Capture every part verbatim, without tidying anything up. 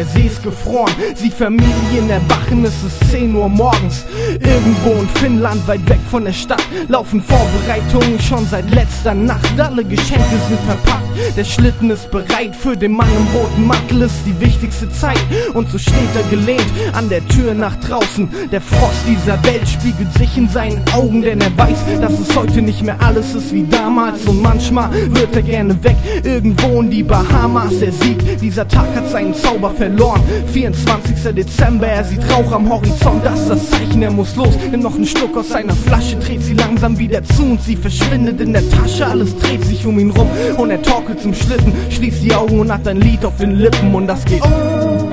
der See ist gefroren. Sie Familien erwachen, es ist zehn Uhr morgens. Irgendwo in Finnland, weit weg von der Stadt, laufen Vorbereitungen schon seit letzter Nacht. Alle Geschenke sind verpackt, der Schlitten ist bereit. Für den Mann im roten Mantel ist die wichtigste Zeit. Und so steht er gelehnt an der Tür nach draußen. Der Frost dieser Welt spiegelt sich in seinen Augen, denn er weiß, dass es heute nicht mehr alles ist wie damals. Und manchmal wird er gerne weg, irgendwo in die Bahamas. Er sieht, dieser Tag hat seinen Zauber verloren. vierundzwanzigster Dezember, er sieht Rauch am Horizont. Das ist das Zeichen, er muss los. Nimmt noch einen Schluck aus seiner Flasche, dreht sie langsam wieder zu und sie verschwindet in der Tasche. Alles dreht sich um ihn rum und er torkelt zum Schlitten, schließt die Augen und hat ein Lied auf den Lippen und das geht. Oh.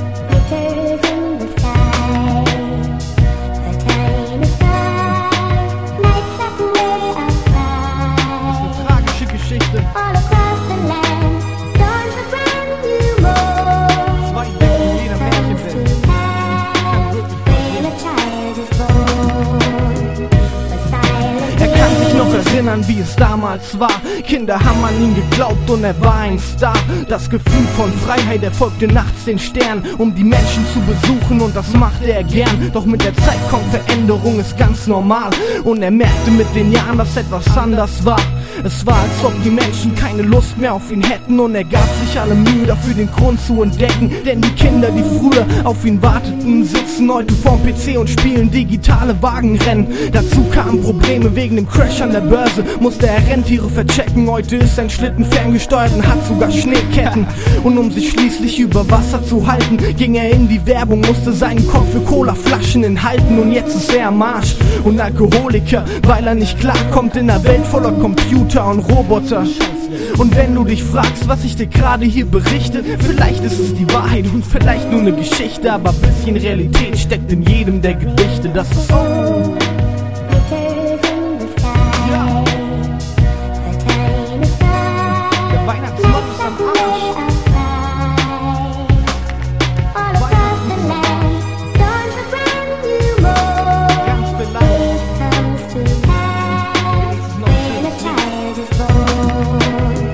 Erinnern, wie es damals war. Kinder haben an ihn geglaubt und er war ein Star. Das Gefühl von Freiheit erfolgte nachts den Sternen, um die Menschen zu besuchen, und das machte er gern. Doch mit der Zeit kommt Veränderung, ist ganz normal. Und er merkte mit den Jahren, dass etwas anders war. Es war, als ob die Menschen keine Lust mehr auf ihn hätten, und er gab sich alle Mühe dafür, den Grund zu entdecken. Denn die Kinder, die früher auf ihn warteten, sitzen heute vorm P C und spielen digitale Wagenrennen. Dazu kamen Probleme wegen dem Crash an der Börse, musste er Rentiere verchecken. Heute ist sein Schlitten ferngesteuert und hat sogar Schneeketten. Und um sich schließlich über Wasser zu halten, ging er in die Werbung, musste seinen Kopf für Colaflaschen enthalten. Und jetzt ist er am Arsch und Alkoholiker, weil er nicht klarkommt in einer Welt voller Computer und Roboter. Und wenn du dich fragst, was ich dir gerade hier berichte, vielleicht ist es die Wahrheit und vielleicht nur eine Geschichte, aber ein bisschen Realität steckt in jedem der Gedichte. Das ist oh.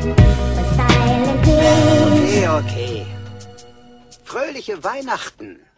Okay. Fröhliche Weihnachten!